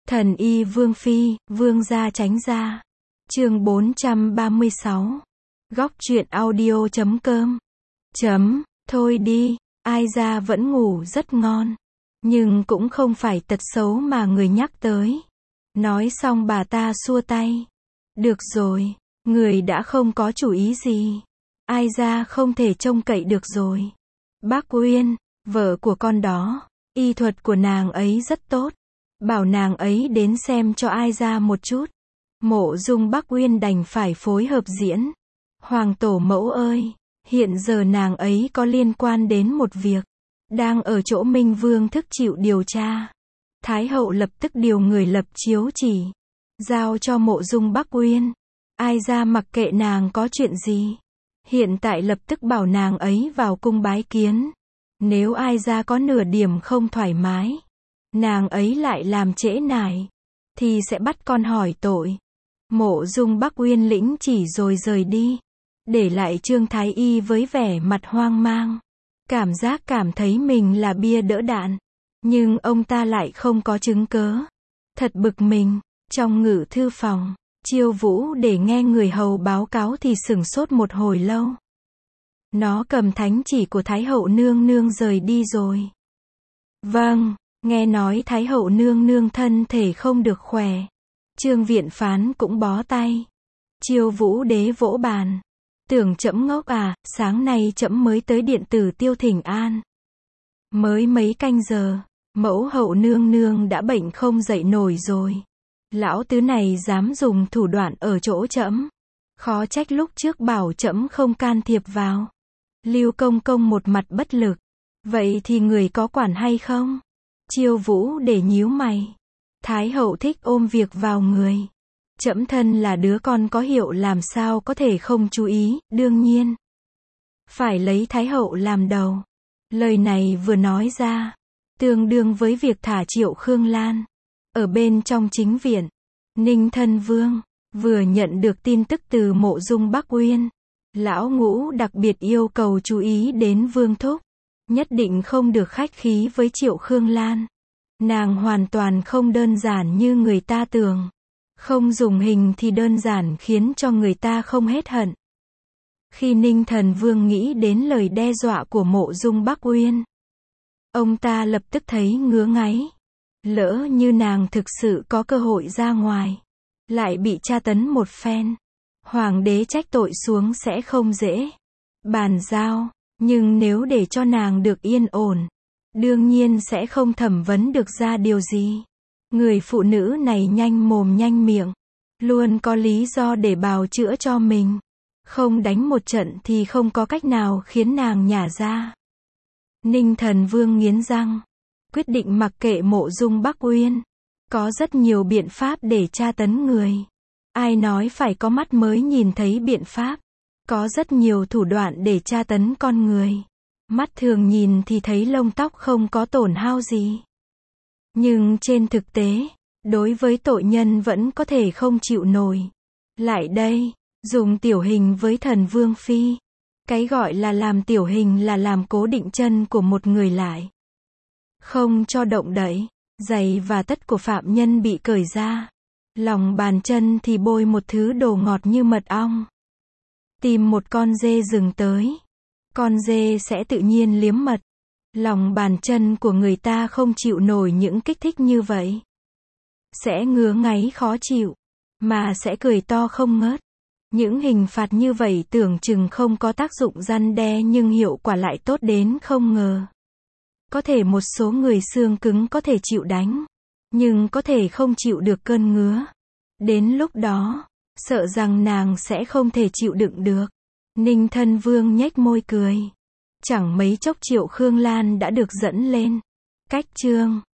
Thần y Vương Phi, Vương gia tránh ra. Chương 436. Góc truyện audio.com. Thôi đi, ai ra vẫn ngủ rất ngon. Nhưng cũng không phải tật xấu mà người nhắc tới. Nói xong bà ta xua tay. Được rồi, người đã không có chủ ý gì. Ai ra không thể trông cậy được rồi. Bác Uyên, vợ của con đó, y thuật của nàng ấy rất tốt. Bảo nàng ấy đến xem cho ai ra một chút. Mộ Dung Bắc Uyên đành phải phối hợp diễn. Hoàng tổ mẫu ơi, hiện giờ nàng ấy có liên quan đến một việc. Đang ở chỗ Minh Vương thức chịu điều tra. Thái hậu lập tức điều người lập chiếu chỉ. Giao cho Mộ Dung Bắc Uyên. Ai ra mặc kệ nàng có chuyện gì. Hiện tại lập tức bảo nàng ấy vào cung bái kiến. Nếu ai ra có nửa điểm không thoải mái, nàng ấy lại làm trễ nải, thì sẽ bắt con hỏi tội. Mộ Dung Bắc Uyên lĩnh chỉ rồi rời đi. Để lại Trương Thái Y với vẻ mặt hoang mang. Cảm thấy mình là bia đỡ đạn. Nhưng ông ta lại không có chứng cớ. Thật bực mình. Trong ngự thư phòng, Chiêu Vũ để nghe người hầu báo cáo thì sửng sốt một hồi lâu. Nó cầm thánh chỉ của Thái hậu nương nương rời đi rồi. Vâng, nghe nói Thái hậu nương nương thân thể không được khỏe. Trương viện phán cũng bó tay. Chiêu Vũ đế vỗ bàn. Tưởng trẫm ngốc à, sáng nay trẫm mới tới điện tử Tiêu thỉnh an. Mới mấy canh giờ, mẫu hậu nương nương đã bệnh không dậy nổi rồi. Lão tứ này dám dùng thủ đoạn ở chỗ trẫm. Khó trách lúc trước bảo trẫm không can thiệp vào. Lưu công công một mặt bất lực. Vậy thì người có quản hay không? Chiêu Vũ để nhíu mày. Thái hậu thích ôm việc vào người. Trẫm thân là đứa con có hiệu làm sao có thể không chú ý, đương nhiên. Phải lấy Thái hậu làm đầu. Lời này vừa nói ra, tương đương với việc thả Triệu Khương Lan. Ở bên trong chính viện, Ninh Thân Vương, vừa nhận được tin tức từ Mộ Dung Bắc Uyên. Lão Ngũ đặc biệt yêu cầu chú ý đến Vương Thúc. Nhất định không được khách khí với Triệu Khương Lan. Nàng hoàn toàn không đơn giản như người ta tưởng. Không dùng hình thì đơn giản khiến cho người ta không hết hận. Khi Ninh Thần Vương nghĩ đến lời đe dọa của Mộ Dung Bắc Uyên, ông ta lập tức thấy ngứa ngáy. Lỡ như nàng thực sự có cơ hội ra ngoài, lại bị tra tấn một phen, hoàng đế trách tội xuống sẽ không dễ bàn giao. Nhưng nếu để cho nàng được yên ổn, đương nhiên sẽ không thẩm vấn được ra điều gì. Người phụ nữ này nhanh mồm nhanh miệng, luôn có lý do để bào chữa cho mình. Không đánh một trận thì không có cách nào khiến nàng nhả ra. Ninh Thần Vương nghiến răng, quyết định mặc kệ Mộ Dung Bắc Uyên. Có rất nhiều biện pháp để tra tấn người. Ai nói phải có mắt mới nhìn thấy biện pháp. Có rất nhiều thủ đoạn để tra tấn con người. Mắt thường nhìn thì thấy lông tóc không có tổn hao gì. Nhưng trên thực tế, đối với tội nhân vẫn có thể không chịu nổi. Lại đây, dùng tiểu hình với Thần Vương Phi. Cái gọi là làm tiểu hình là làm cố định chân của một người lại. Không cho động đậy, giày và tất của phạm nhân bị cởi ra. Lòng bàn chân thì bôi một thứ đồ ngọt như mật ong. Tìm một con dê rừng tới. Con dê sẽ tự nhiên liếm mật. Lòng bàn chân của người ta không chịu nổi những kích thích như vậy. Sẽ ngứa ngáy khó chịu. Mà sẽ cười to không ngớt. Những hình phạt như vậy tưởng chừng không có tác dụng răn đe nhưng hiệu quả lại tốt đến không ngờ. Có thể một số người xương cứng có thể chịu đánh. Nhưng có thể không chịu được cơn ngứa. Đến lúc đó, sợ rằng nàng sẽ không thể chịu đựng được. Ninh Thân Vương nhếch môi cười. Chẳng mấy chốc Triệu Khương Lan đã được dẫn lên. Cách chương